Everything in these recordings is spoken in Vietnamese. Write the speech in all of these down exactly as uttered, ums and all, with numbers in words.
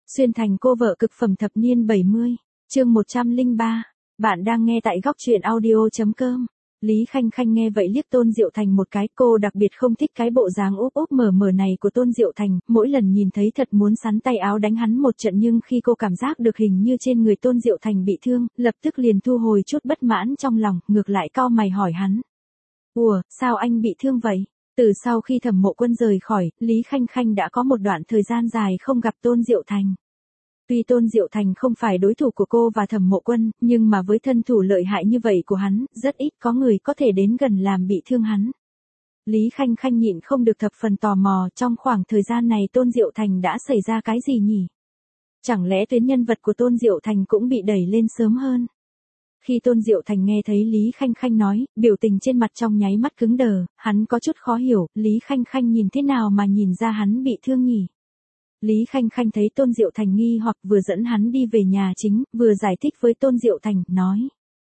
Xuyên thành cô vợ cực phẩm thập niên bảy mươi, chương một trăm lẻ ba. Bạn đang nghe tại góc truyện audio.com. Lý Khanh Khanh nghe vậy liếc Tôn Diệu Thành một cái, cô đặc biệt không thích cái bộ dáng úp úp mở mở này của Tôn Diệu Thành, mỗi lần nhìn thấy thật muốn sắn tay áo đánh hắn một trận, nhưng khi cô cảm giác được hình như trên người Tôn Diệu Thành bị thương, lập tức liền thu hồi chút bất mãn trong lòng, ngược lại cau mày hỏi hắn. Ủa, sao anh bị thương vậy? Từ sau khi Thẩm Mộ Quân rời khỏi, Lý Khanh Khanh đã có một đoạn thời gian dài không gặp Tôn Diệu Thành. Tuy Tôn Diệu Thành không phải đối thủ của cô và Thẩm Mộ Quân, nhưng mà với thân thủ lợi hại như vậy của hắn, rất ít có người có thể đến gần làm bị thương hắn. Lý Khanh Khanh nhịn không được thập phần tò mò, trong khoảng thời gian này Tôn Diệu Thành đã xảy ra cái gì nhỉ? Chẳng lẽ tuyến nhân vật của Tôn Diệu Thành cũng bị đẩy lên sớm hơn? Khi Tôn Diệu Thành nghe thấy Lý Khanh Khanh nói, biểu tình trên mặt trong nháy mắt cứng đờ, hắn có chút khó hiểu, Lý Khanh Khanh nhìn thế nào mà nhìn ra hắn bị thương nhỉ? Lý Khanh Khanh thấy Tôn Diệu Thành nghi hoặc, vừa dẫn hắn đi về nhà chính, vừa giải thích với Tôn Diệu Thành, nói.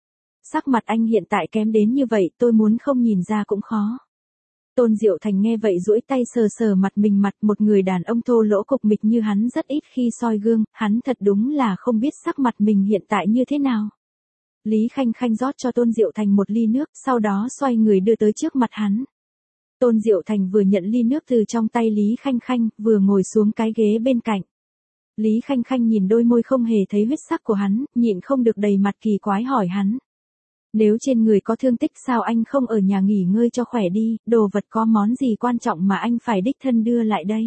Sắc mặt anh hiện tại kém đến như vậy, tôi muốn không nhìn ra cũng khó. Tôn Diệu Thành nghe vậy duỗi tay sờ sờ mặt mình, mặt một người đàn ông thô lỗ cục mịch như hắn rất ít khi soi gương, hắn thật đúng là không biết sắc mặt mình hiện tại như thế nào. Lý Khanh Khanh rót cho Tôn Diệu Thành một ly nước, sau đó xoay người đưa tới trước mặt hắn. Tôn Diệu Thành vừa nhận ly nước từ trong tay Lý Khanh Khanh, vừa ngồi xuống cái ghế bên cạnh. Lý Khanh Khanh nhìn đôi môi không hề thấy huyết sắc của hắn, nhịn không được đầy mặt kỳ quái hỏi hắn. Nếu trên người có thương tích sao anh không ở nhà nghỉ ngơi cho khỏe đi, đồ vật có món gì quan trọng mà anh phải đích thân đưa lại đây.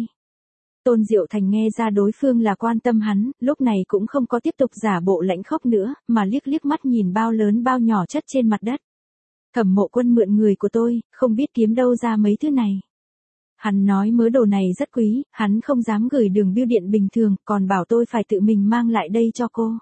Tôn Diệu Thành nghe ra đối phương là quan tâm hắn, lúc này cũng không có tiếp tục giả bộ lãnh khóc nữa, mà liếc liếc mắt nhìn bao lớn bao nhỏ chất trên mặt đất. Thẩm Mộ Quân mượn người của tôi, không biết kiếm đâu ra mấy thứ này. Hắn nói mớ đồ này rất quý, hắn không dám gửi đường bưu điện bình thường, còn bảo tôi phải tự mình mang lại đây cho cô.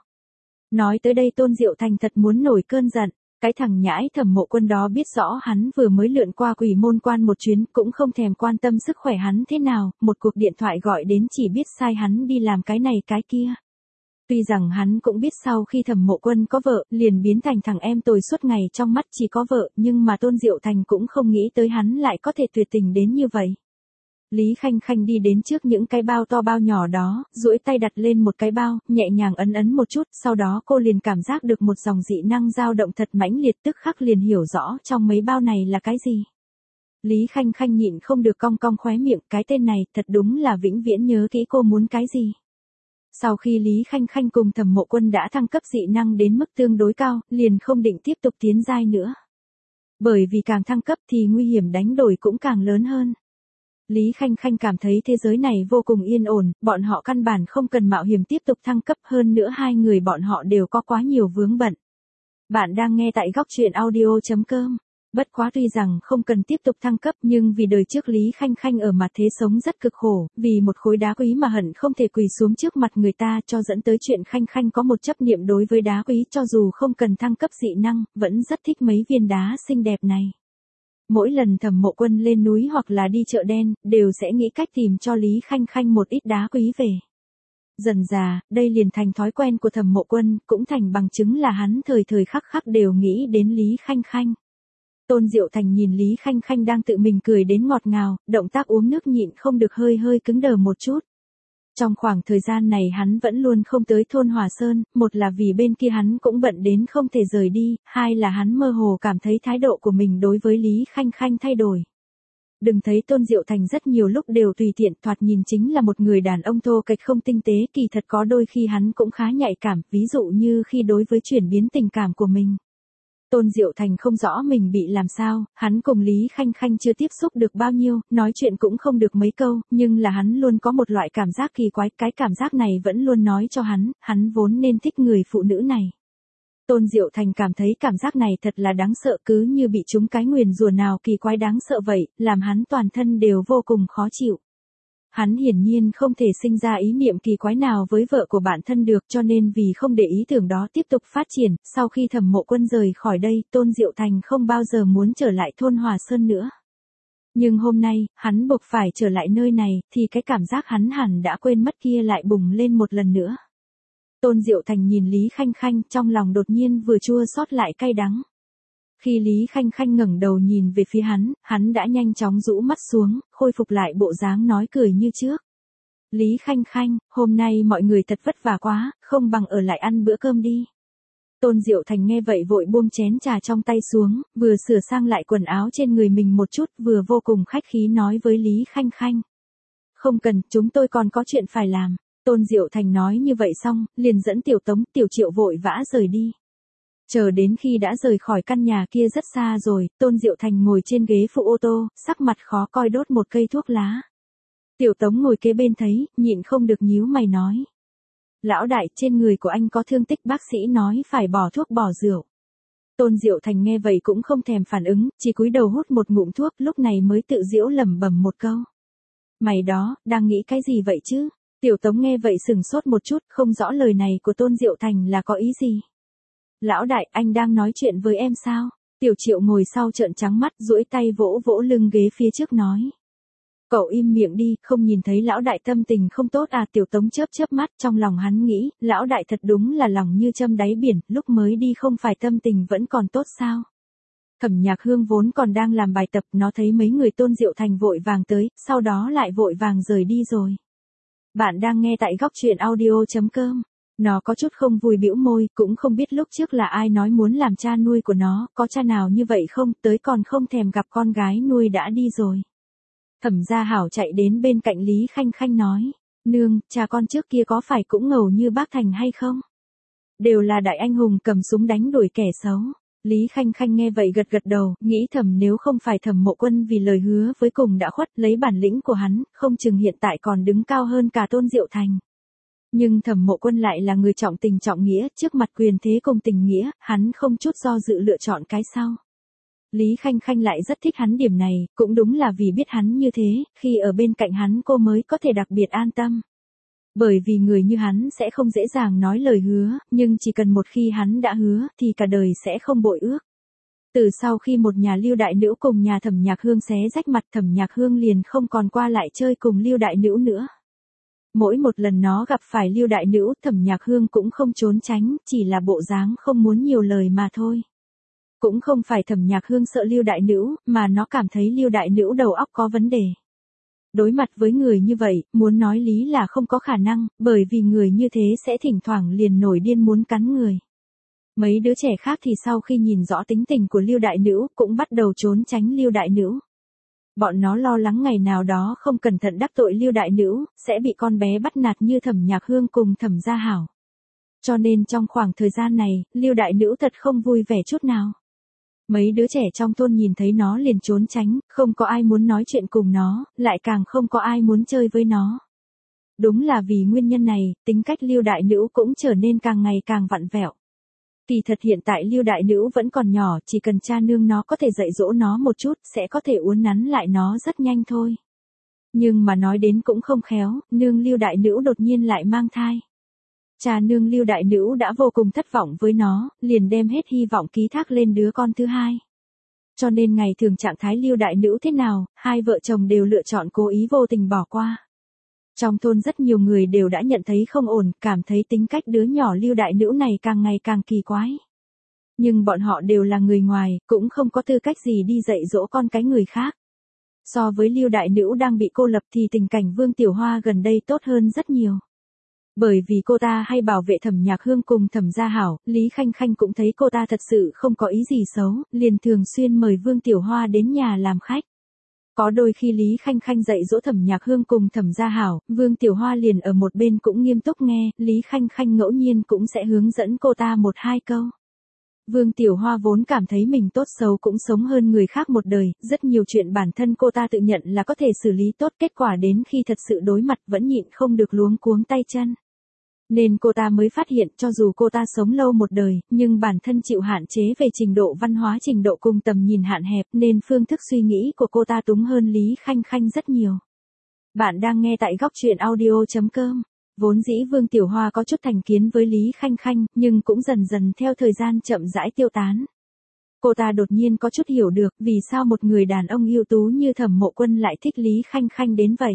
Nói tới đây Tôn Diệu Thành thật muốn nổi cơn giận. Cái thằng nhãi Thẩm Mộ Quân đó biết rõ hắn vừa mới lượn qua Quỷ Môn Quan một chuyến, cũng không thèm quan tâm sức khỏe hắn thế nào, một cuộc điện thoại gọi đến chỉ biết sai hắn đi làm cái này cái kia. Tuy rằng hắn cũng biết sau khi Thẩm Mộ Quân có vợ, liền biến thành thằng em tồi suốt ngày, trong mắt chỉ có vợ, nhưng mà Tôn Diệu Thành cũng không nghĩ tới hắn lại có thể tuyệt tình đến như vậy. Lý Khanh Khanh đi đến trước những cái bao to bao nhỏ đó, duỗi tay đặt lên một cái bao, nhẹ nhàng ấn ấn một chút, sau đó cô liền cảm giác được một dòng dị năng dao động thật mãnh liệt, tức khắc liền hiểu rõ trong mấy bao này là cái gì. Lý Khanh Khanh nhịn không được cong cong khóe miệng, cái tên này thật đúng là vĩnh viễn nhớ kỹ cô muốn cái gì. Sau khi Lý Khanh Khanh cùng Thẩm Mộ Quân đã thăng cấp dị năng đến mức tương đối cao, liền không định tiếp tục tiến giai nữa. Bởi vì càng thăng cấp thì nguy hiểm đánh đổi cũng càng lớn hơn. Lý Khanh Khanh cảm thấy thế giới này vô cùng yên ổn, bọn họ căn bản không cần mạo hiểm tiếp tục thăng cấp, hơn nữa hai người bọn họ đều có quá nhiều vướng bận. Bạn đang nghe tại góc truyện audio.com. Bất quá tuy rằng không cần tiếp tục thăng cấp, nhưng vì đời trước Lý Khanh Khanh ở mặt thế sống rất cực khổ, vì một khối đá quý mà hận không thể quỳ xuống trước mặt người ta, cho dẫn tới chuyện Khanh Khanh có một chấp niệm đối với đá quý, cho dù không cần thăng cấp dị năng, vẫn rất thích mấy viên đá xinh đẹp này. Mỗi lần Thẩm Mộ Quân lên núi hoặc là đi chợ đen, đều sẽ nghĩ cách tìm cho Lý Khanh Khanh một ít đá quý về. Dần dà, đây liền thành thói quen của Thẩm Mộ Quân, cũng thành bằng chứng là hắn thời thời khắc khắc đều nghĩ đến Lý Khanh Khanh. Tôn Diệu Thành nhìn Lý Khanh Khanh đang tự mình cười đến ngọt ngào, động tác uống nước nhịn không được hơi hơi cứng đờ một chút. Trong khoảng thời gian này hắn vẫn luôn không tới thôn Hòa Sơn, một là vì bên kia hắn cũng bận đến không thể rời đi, hai là hắn mơ hồ cảm thấy thái độ của mình đối với Lý Khanh Khanh thay đổi. Đừng thấy Tôn Diệu Thành rất nhiều lúc đều tùy tiện, thoạt nhìn chính là một người đàn ông thô kệch không tinh tế, kỳ thật có đôi khi hắn cũng khá nhạy cảm, ví dụ như khi đối với chuyển biến tình cảm của mình. Tôn Diệu Thành không rõ mình bị làm sao, hắn cùng Lý Khanh Khanh chưa tiếp xúc được bao nhiêu, nói chuyện cũng không được mấy câu, nhưng là hắn luôn có một loại cảm giác kỳ quái, cái cảm giác này vẫn luôn nói cho hắn, hắn vốn nên thích người phụ nữ này. Tôn Diệu Thành cảm thấy cảm giác này thật là đáng sợ, cứ như bị trúng cái nguyền rủa nào kỳ quái đáng sợ vậy, làm hắn toàn thân đều vô cùng khó chịu. Hắn hiển nhiên không thể sinh ra ý niệm kỳ quái nào với vợ của bản thân được, cho nên vì không để ý tưởng đó tiếp tục phát triển, sau khi Thẩm Mộ Quân rời khỏi đây, Tôn Diệu Thành không bao giờ muốn trở lại thôn Hòa Sơn nữa. Nhưng hôm nay, hắn buộc phải trở lại nơi này, thì cái cảm giác hắn hẳn đã quên mất kia lại bùng lên một lần nữa. Tôn Diệu Thành nhìn Lý Khanh Khanh, trong lòng đột nhiên vừa chua xót lại cay đắng. Khi Lý Khanh Khanh ngẩng đầu nhìn về phía hắn, hắn đã nhanh chóng rũ mắt xuống, khôi phục lại bộ dáng nói cười như trước. Lý Khanh Khanh, hôm nay mọi người thật vất vả quá, không bằng ở lại ăn bữa cơm đi. Tôn Diệu Thành nghe vậy vội buông chén trà trong tay xuống, vừa sửa sang lại quần áo trên người mình một chút, vừa vô cùng khách khí nói với Lý Khanh Khanh. Không cần, chúng tôi còn có chuyện phải làm. Tôn Diệu Thành nói như vậy xong, liền dẫn Tiểu Tống, Tiểu Triệu vội vã rời đi. Chờ đến khi đã rời khỏi căn nhà kia rất xa rồi, Tôn Diệu Thành ngồi trên ghế phụ ô tô, sắc mặt khó coi đốt một cây thuốc lá. Tiểu Tống ngồi kế bên thấy, nhịn không được nhíu mày nói. Lão đại, trên người của anh có thương tích, bác sĩ nói phải bỏ thuốc bỏ rượu. Tôn Diệu Thành nghe vậy cũng không thèm phản ứng, chỉ cúi đầu hút một ngụm thuốc, lúc này mới tự giễu lẩm bẩm một câu. Mày đó, đang nghĩ cái gì vậy chứ? Tiểu Tống nghe vậy sừng sốt một chút, không rõ lời này của Tôn Diệu Thành là có ý gì. Lão đại, anh đang nói chuyện với em sao? Tiểu Triệu ngồi sau trợn trắng mắt, duỗi tay vỗ vỗ lưng ghế phía trước nói. Cậu im miệng đi, không nhìn thấy lão đại tâm tình không tốt à? Tiểu Tống chớp chớp mắt, trong lòng hắn nghĩ, lão đại thật đúng là lòng như châm đáy biển, lúc mới đi không phải tâm tình vẫn còn tốt sao? Thẩm Nhạc Hương vốn còn đang làm bài tập, nó thấy mấy người Tôn Diệu Thành vội vàng tới, sau đó lại vội vàng rời đi rồi. Bạn đang nghe tại góc truyện audio chấm com. Nó có chút không vui bĩu môi, cũng không biết lúc trước là ai nói muốn làm cha nuôi của nó, có cha nào như vậy không, tới còn không thèm gặp con gái nuôi đã đi rồi. Thẩm Gia Hảo chạy đến bên cạnh Lý Khanh Khanh nói, nương, cha con trước kia có phải cũng ngầu như bác Thành hay không? Đều là đại anh hùng cầm súng đánh đuổi kẻ xấu. Lý Khanh Khanh nghe vậy gật gật đầu, nghĩ thầm nếu không phải Thẩm Mộ Quân vì lời hứa với cùng đã khuất lấy bản lĩnh của hắn, không chừng hiện tại còn đứng cao hơn cả Tôn Diệu Thành. Nhưng Thẩm Mộ Quân lại là người trọng tình trọng nghĩa, trước mặt quyền thế cùng tình nghĩa, hắn không chút do dự lựa chọn cái sau. Lý Khanh Khanh lại rất thích hắn điểm này, cũng đúng là vì biết hắn như thế, khi ở bên cạnh hắn cô mới có thể đặc biệt an tâm. Bởi vì người như hắn sẽ không dễ dàng nói lời hứa, nhưng chỉ cần một khi hắn đã hứa, thì cả đời sẽ không bội ước. Từ sau khi một nhà Lưu đại nữ cùng nhà Thẩm Nhạc Hương xé rách mặt, Thẩm Nhạc Hương liền không còn qua lại chơi cùng Lưu đại nữ nữa. Mỗi một lần nó gặp phải Lưu đại nữ, Thẩm Nhạc Hương cũng không trốn tránh, chỉ là bộ dáng không muốn nhiều lời mà thôi. Cũng không phải Thẩm Nhạc Hương sợ Lưu đại nữ, mà nó cảm thấy Lưu đại nữ đầu óc có vấn đề. Đối mặt với người như vậy, muốn nói lý là không có khả năng, bởi vì người như thế sẽ thỉnh thoảng liền nổi điên muốn cắn người. Mấy đứa trẻ khác thì sau khi nhìn rõ tính tình của Lưu đại nữ, cũng bắt đầu trốn tránh Lưu đại nữ. Bọn nó lo lắng ngày nào đó không cẩn thận đắc tội Lưu đại nữ, sẽ bị con bé bắt nạt như Thẩm Nhạc Hương cùng Thẩm Gia Hảo. Cho nên trong khoảng thời gian này, Lưu đại nữ thật không vui vẻ chút nào. Mấy đứa trẻ trong thôn nhìn thấy nó liền trốn tránh, không có ai muốn nói chuyện cùng nó, lại càng không có ai muốn chơi với nó. Đúng là vì nguyên nhân này, tính cách Lưu đại nữ cũng trở nên càng ngày càng vặn vẹo. Kỳ thật hiện tại Lưu đại nữ vẫn còn nhỏ, chỉ cần cha nương nó có thể dạy dỗ nó một chút, sẽ có thể uốn nắn lại nó rất nhanh thôi. Nhưng mà nói đến cũng không khéo, nương Lưu đại nữ đột nhiên lại mang thai. Cha nương Lưu đại nữ đã vô cùng thất vọng với nó, liền đem hết hy vọng ký thác lên đứa con thứ hai. Cho nên ngày thường trạng thái Lưu đại nữ thế nào, hai vợ chồng đều lựa chọn cố ý vô tình bỏ qua. Trong thôn rất nhiều người đều đã nhận thấy không ổn, cảm thấy tính cách đứa nhỏ Lưu đại nữ này càng ngày càng kỳ quái. Nhưng bọn họ đều là người ngoài, cũng không có tư cách gì đi dạy dỗ con cái người khác. So với Lưu đại nữ đang bị cô lập thì tình cảnh Vương Tiểu Hoa gần đây tốt hơn rất nhiều. Bởi vì cô ta hay bảo vệ Thẩm Nhạc Hương cùng Thẩm Gia Hảo, Lý Khanh Khanh cũng thấy cô ta thật sự không có ý gì xấu, liền thường xuyên mời Vương Tiểu Hoa đến nhà làm khách. Có đôi khi Lý Khanh Khanh dạy dỗ Thẩm Nhạc Hương cùng Thẩm Gia Hảo, Vương Tiểu Hoa liền ở một bên cũng nghiêm túc nghe, Lý Khanh Khanh ngẫu nhiên cũng sẽ hướng dẫn cô ta một hai câu. Vương Tiểu Hoa vốn cảm thấy mình tốt xấu cũng sống hơn người khác một đời, rất nhiều chuyện bản thân cô ta tự nhận là có thể xử lý tốt, kết quả đến khi thật sự đối mặt vẫn nhịn không được luống cuống tay chân. Nên cô ta mới phát hiện cho dù cô ta sống lâu một đời, nhưng bản thân chịu hạn chế về trình độ văn hóa trình độ cùng tầm nhìn hạn hẹp nên phương thức suy nghĩ của cô ta túng hơn Lý Khanh Khanh rất nhiều. Bạn đang nghe tại góc truyện audio chấm com. Vốn dĩ Vương Tiểu Hoa có chút thành kiến với Lý Khanh Khanh, nhưng cũng dần dần theo thời gian chậm rãi tiêu tán. Cô ta đột nhiên có chút hiểu được vì sao một người đàn ông ưu tú như Thẩm Mộ Quân lại thích Lý Khanh Khanh đến vậy.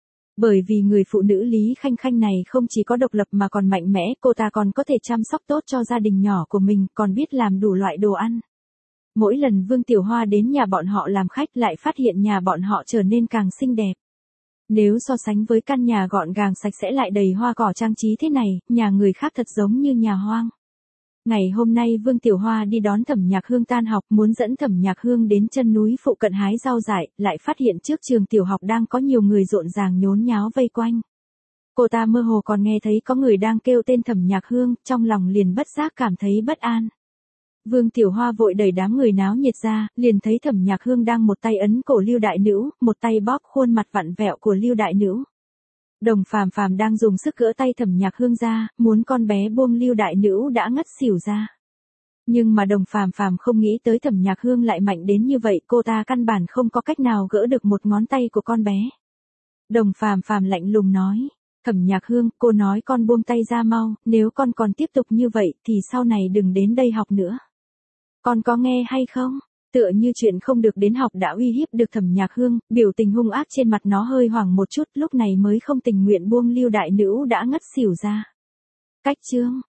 Bởi vì người phụ nữ Lý Khanh Khanh này không chỉ có độc lập mà còn mạnh mẽ, cô ta còn có thể chăm sóc tốt cho gia đình nhỏ của mình, còn biết làm đủ loại đồ ăn. Mỗi lần Vương Tiểu Hoa đến nhà bọn họ làm khách lại phát hiện nhà bọn họ trở nên càng xinh đẹp. Nếu so sánh với căn nhà gọn gàng sạch sẽ lại đầy hoa cỏ trang trí thế này, nhà người khác thật giống như nhà hoang. Ngày hôm nay Vương Tiểu Hoa đi đón Thẩm Nhạc Hương tan học, muốn dẫn Thẩm Nhạc Hương đến chân núi phụ cận hái rau dại, lại phát hiện trước trường tiểu học đang có nhiều người rộn ràng nhốn nháo vây quanh. Cô ta mơ hồ còn nghe thấy có người đang kêu tên Thẩm Nhạc Hương, trong lòng liền bất giác cảm thấy bất an. Vương Tiểu Hoa vội đẩy đám người náo nhiệt ra, liền thấy Thẩm Nhạc Hương đang một tay ấn cổ Lưu Đại Nữ, một tay bóp khuôn mặt vặn vẹo của Lưu Đại Nữ. Đồng Phàm Phàm đang dùng sức gỡ tay Thẩm Nhạc Hương ra, muốn con bé buông Lưu Đại Nữ đã ngất xỉu ra. Nhưng mà Đồng Phàm Phàm không nghĩ tới Thẩm Nhạc Hương lại mạnh đến như vậy, cô ta căn bản không có cách nào gỡ được một ngón tay của con bé. Đồng Phàm Phàm lạnh lùng nói, Thẩm Nhạc Hương, cô nói con buông tay ra mau, nếu con còn tiếp tục như vậy thì sau này đừng đến đây học nữa. Con có nghe hay không? Tựa như chuyện không được đến học đã uy hiếp được Thẩm Nhạc Hương, biểu tình hung ác trên mặt nó hơi hoảng một chút, lúc này mới không tình nguyện buông Lưu Đại Nữ đã ngất xỉu ra. Cách chương